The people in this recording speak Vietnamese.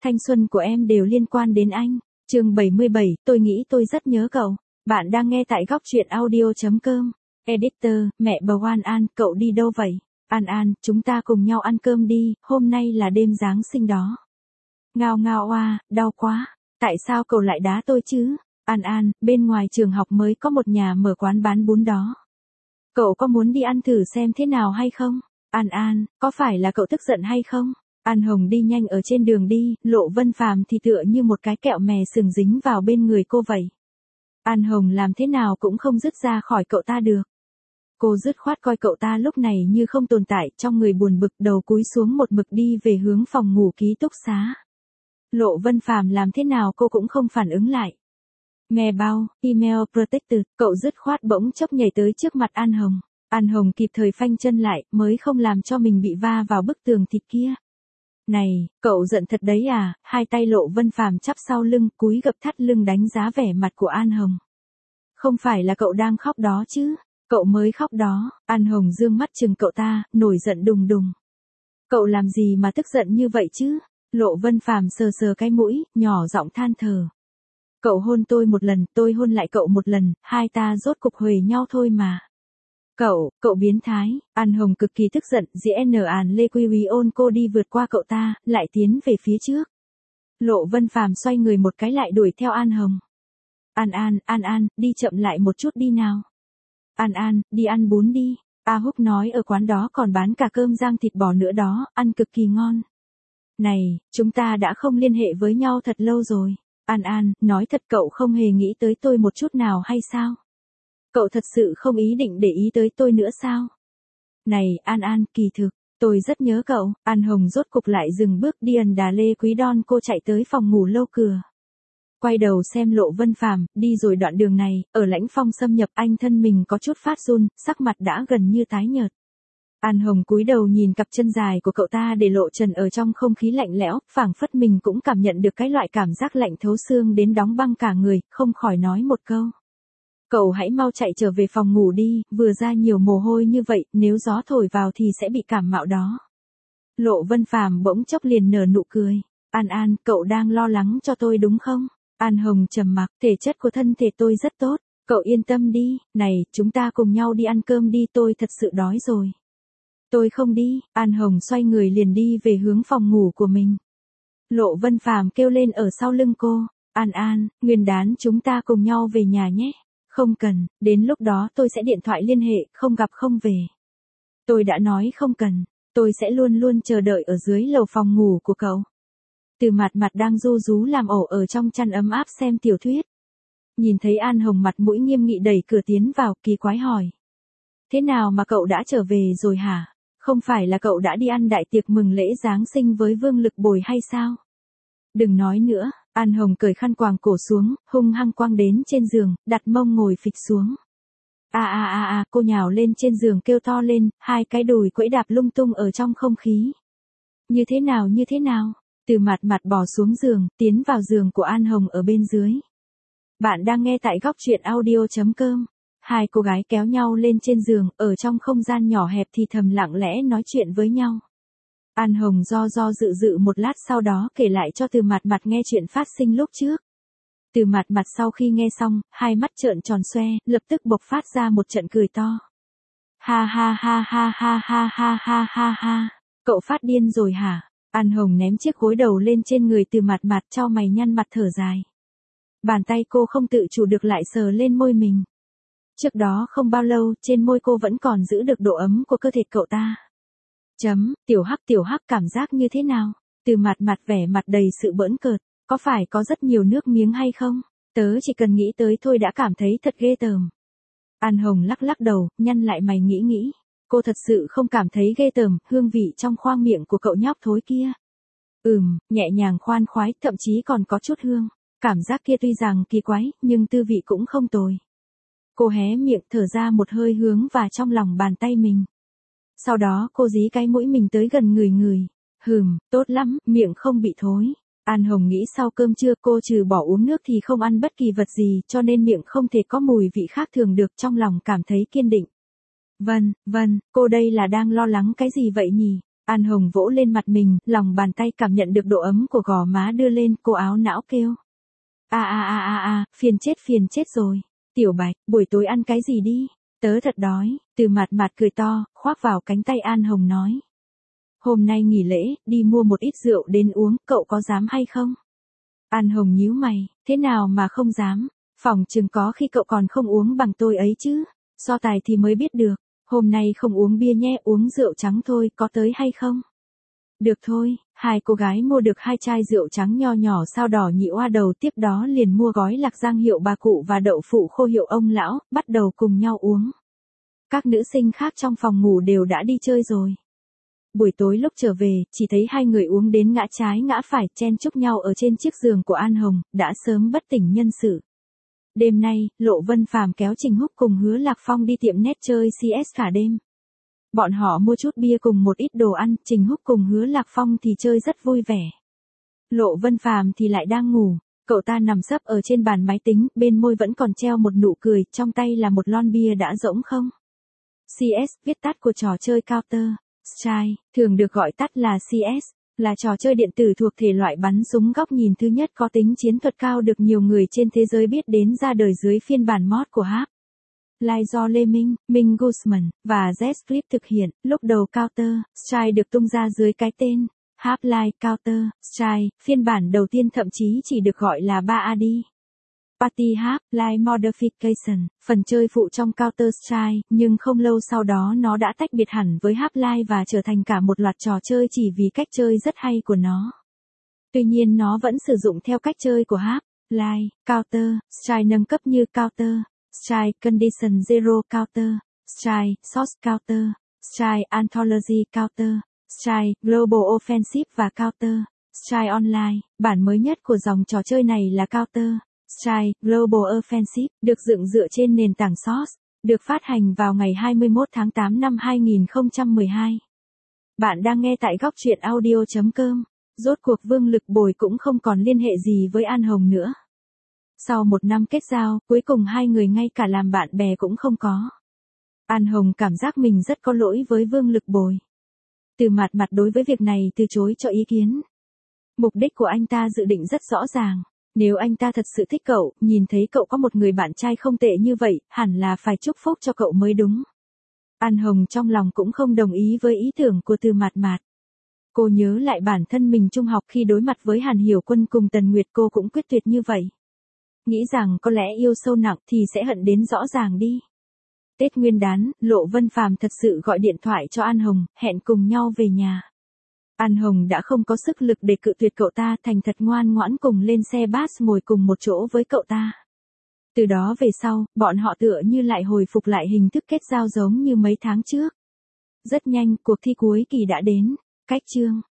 thanh xuân của em đều liên quan đến anh. Chương 77, tôi nghĩ tôi rất nhớ cậu. Bạn đang nghe tại góc truyện audio.com. Editor, mẹ bầu An An, cậu đi đâu vậy? An An, chúng ta cùng nhau ăn cơm đi, hôm nay là đêm Giáng sinh đó. Ngao ngao oa, đau quá. Tại sao cậu lại đá tôi chứ? An An, bên ngoài trường học mới có một nhà mở quán bán bún đó. Cậu có muốn đi ăn thử xem thế nào hay không? An An, có phải là cậu tức giận hay không? An Hồng đi nhanh ở trên đường đi, Lộ Vân Phàm thì tựa như một cái kẹo mè sừng dính vào bên người cô vậy. An Hồng làm thế nào cũng không dứt ra khỏi cậu ta được. Cô dứt khoát coi cậu ta lúc này như không tồn tại, trong người buồn bực, đầu cúi xuống một mực đi về hướng phòng ngủ ký túc xá. Lộ Vân Phàm làm thế nào cô cũng không phản ứng lại. Nghe bao, email protected, cậu dứt khoát bỗng chốc nhảy tới trước mặt An Hồng. An Hồng kịp thời phanh chân lại, mới không làm cho mình bị va vào bức tường thịt kia. Này, cậu giận thật đấy à? Hai tay Lộ Vân Phàm chắp sau lưng, cúi gập thắt lưng đánh giá vẻ mặt của An Hồng. Không phải là cậu đang khóc đó chứ? Cậu mới khóc đó. An Hồng dương mắt chừng cậu ta, nổi giận đùng đùng. Cậu làm gì mà tức giận như vậy chứ? Lộ Vân Phàm sờ sờ cái mũi, nhỏ giọng than thở. Cậu hôn tôi một lần, tôi hôn lại cậu một lần, hai ta rốt cục huề nhau thôi mà. Cậu biến thái. An Hồng cực kỳ tức giận, GN An Lê Quy Quý ôn cô đi vượt qua cậu ta, lại tiến về phía trước. Lộ Vân Phàm xoay người một cái lại đuổi theo An Hồng. An, đi chậm lại một chút đi nào. An, đi ăn bún đi. A Húc nói ở quán đó còn bán cả cơm rang thịt bò nữa đó, ăn cực kỳ ngon. Này, chúng ta đã không liên hệ với nhau thật lâu rồi. An, nói thật cậu không hề nghĩ tới tôi một chút nào hay sao? Cậu thật sự không ý định để ý tới tôi nữa sao? Này, An, kỳ thực, tôi rất nhớ cậu. An Hồng rốt cục lại dừng bước đi ẩn đà Lê Quý Đon cô chạy tới phòng ngủ lâu cửa. Quay đầu xem Lộ Vân Phàm, đi rồi đoạn đường này, ở lãnh phong xâm nhập anh thân mình có chút phát run, sắc mặt đã gần như tái nhợt. An Hồng cúi đầu nhìn cặp chân dài của cậu ta để lộ trần ở trong không khí lạnh lẽo, phảng phất mình cũng cảm nhận được cái loại cảm giác lạnh thấu xương đến đóng băng cả người, không khỏi nói một câu. Cậu hãy mau chạy trở về phòng ngủ đi, vừa ra nhiều mồ hôi như vậy, nếu gió thổi vào thì sẽ bị cảm mạo đó. Lộ Vân Phàm bỗng chốc liền nở nụ cười. An, cậu đang lo lắng cho tôi đúng không? An Hồng trầm mặc, thể chất của thân thể tôi rất tốt, cậu yên tâm đi, này, chúng ta cùng nhau đi ăn cơm đi, tôi thật sự đói rồi. Tôi không đi. An Hồng xoay người liền đi về hướng phòng ngủ của mình. Lộ Vân Phàm kêu lên ở sau lưng cô. An, nguyên đán chúng ta cùng nhau về nhà nhé. Không cần, đến lúc đó tôi sẽ điện thoại liên hệ, không gặp không về. Tôi đã nói không cần, tôi sẽ luôn luôn chờ đợi ở dưới lầu phòng ngủ của cậu. Từ mặt đang ru rú làm ổ ở trong chăn ấm áp xem tiểu thuyết. Nhìn thấy An Hồng mặt mũi nghiêm nghị đẩy cửa tiến vào, kỳ quái hỏi. Thế nào mà cậu đã trở về rồi hả? Không phải là cậu đã đi ăn đại tiệc mừng lễ Giáng sinh với Vương Lực Bồi hay sao? Đừng nói nữa. An Hồng cởi khăn quàng cổ xuống, hung hăng quăng đến trên giường, đặt mông ngồi phịch xuống. Cô nhào lên trên giường kêu to lên, hai cái đùi quẫy đạp lung tung ở trong không khí. Như thế nào? Từ mặt bỏ xuống giường, tiến vào giường của An Hồng ở bên dưới. Bạn đang nghe tại góc truyện audio.com. Hai cô gái kéo nhau lên trên giường, ở trong không gian nhỏ hẹp thì thầm lặng lẽ nói chuyện với nhau. An Hồng do dự một lát sau đó kể lại cho Từ mặt nghe chuyện phát sinh lúc trước. Từ mặt sau khi nghe xong, hai mắt trợn tròn xoe, lập tức bộc phát ra một trận cười to. Ha. Cậu phát điên rồi hả? An Hồng ném chiếc gối đầu lên trên người Từ mặt cho mày nhăn mặt thở dài. Bàn tay cô không tự chủ được lại sờ lên môi mình. Trước đó không bao lâu, trên môi cô vẫn còn giữ được độ ấm của cơ thể cậu ta. Tiểu Hắc cảm giác như thế nào? Từ mặt vẻ mặt đầy sự bỡn cợt, có phải có rất nhiều nước miếng hay không? Tớ chỉ cần nghĩ tới thôi đã cảm thấy thật ghê tởm. An Hồng lắc đầu, nhăn lại mày nghĩ. Cô thật sự không cảm thấy ghê tởm, hương vị trong khoang miệng của cậu nhóc thối kia. Nhẹ nhàng khoan khoái, thậm chí còn có chút hương. Cảm giác kia tuy rằng kỳ quái, nhưng tư vị cũng không tồi. Cô hé miệng thở ra một hơi hướng vào trong lòng bàn tay mình. Sau đó cô dí cái mũi mình tới gần người. Tốt lắm, miệng không bị thối. An Hồng nghĩ sau cơm trưa cô trừ bỏ uống nước thì không ăn bất kỳ vật gì cho nên miệng không thể có mùi vị khác thường được, trong lòng cảm thấy kiên định. Vâng, cô đây là đang lo lắng cái gì vậy nhỉ? An Hồng vỗ lên mặt mình, lòng bàn tay cảm nhận được độ ấm của gò má đưa lên, cô áo não kêu. Phiền chết rồi. Tiểu Bạch, buổi tối ăn cái gì đi? Tớ thật đói. Từ Mạt Mạt cười to, khoác vào cánh tay An Hồng nói. Hôm nay nghỉ lễ, đi mua một ít rượu đến uống, cậu có dám hay không? An Hồng nhíu mày, thế nào mà không dám? Phòng chừng có khi cậu còn không uống bằng tôi ấy chứ. So tài thì mới biết được. Hôm nay không uống bia nhé, uống rượu trắng thôi, có tới hay không? Được thôi, hai cô gái mua được 2 chai rượu trắng nho nhỏ sao đỏ nhị oa đầu, tiếp đó liền mua gói lạc giang hiệu bà cụ và đậu phụ khô hiệu ông lão, bắt đầu cùng nhau uống. Các nữ sinh khác trong phòng ngủ đều đã đi chơi rồi. Buổi tối lúc trở về, chỉ thấy hai người uống đến ngã trái ngã phải, chen chúc nhau ở trên chiếc giường của An Hồng, đã sớm bất tỉnh nhân sự. Đêm nay, Lộ Vân Phàm kéo Trình Húc cùng Hứa Lạc Phong đi tiệm net chơi CS cả đêm. Bọn họ mua chút bia cùng một ít đồ ăn, Trình Húc cùng Hứa Lạc Phong thì chơi rất vui vẻ. Lộ Vân Phàm thì lại đang ngủ, cậu ta nằm sấp ở trên bàn máy tính, bên môi vẫn còn treo một nụ cười, trong tay là một lon bia đã rỗng không. CS, viết tắt của trò chơi Counter Strike, thường được gọi tắt là CS, là trò chơi điện tử thuộc thể loại bắn súng góc nhìn thứ nhất có tính chiến thuật cao, được nhiều người trên thế giới biết đến, ra đời dưới phiên bản mod của Half-Life do Lê Minh, Minh Guzman và Zscape thực hiện. Lúc đầu Counter Strike được tung ra dưới cái tên Half-Life Counter Strike, phiên bản đầu tiên thậm chí chỉ được gọi là 3AD. Party Half-Life Modification, phần chơi phụ trong Counter-Strike, nhưng không lâu sau đó nó đã tách biệt hẳn với Half-Life và trở thành cả một loạt trò chơi chỉ vì cách chơi rất hay của nó. Tuy nhiên nó vẫn sử dụng theo cách chơi của Half-Life. Counter-Strike nâng cấp như Counter-Strike Condition Zero, Counter-Strike Source, Counter-Strike Anthology, Counter-Strike Global Offensive và Counter-Strike Online. Bản mới nhất của dòng trò chơi này là Counter-Strike Global Offensive, được dựng dựa trên nền tảng Source, được phát hành vào ngày 21 tháng 8 năm 2012. Bạn đang nghe tại góc truyện audio.com. Rốt cuộc Vương Lực Bồi cũng không còn liên hệ gì với An Hồng nữa. Sau một năm kết giao, cuối cùng hai người ngay cả làm bạn bè cũng không có. An Hồng cảm giác mình rất có lỗi với Vương Lực Bồi. Từ Mạt Mạt đối với việc này từ chối cho ý kiến. Mục đích của anh ta dự định rất rõ ràng. Nếu anh ta thật sự thích cậu, nhìn thấy cậu có một người bạn trai không tệ như vậy, hẳn là phải chúc phúc cho cậu mới đúng. An Hồng trong lòng cũng không đồng ý với ý tưởng của Từ Mạt Mạt. Cô nhớ lại bản thân mình trung học khi đối mặt với Hàn Hiểu Quân cùng Tần Nguyệt, cô cũng quyết tuyệt như vậy. Nghĩ rằng có lẽ yêu sâu nặng thì sẽ hận đến rõ ràng đi. Tết Nguyên đán, Lộ Vân Phàm thật sự gọi điện thoại cho An Hồng, hẹn cùng nhau về nhà. An Hồng đã không có sức lực để cự tuyệt cậu ta, thành thật ngoan ngoãn cùng lên xe bus ngồi cùng một chỗ với cậu ta. Từ đó về sau, bọn họ tựa như lại hồi phục lại hình thức kết giao giống như mấy tháng trước. Rất nhanh, cuộc thi cuối kỳ đã đến. Cách chương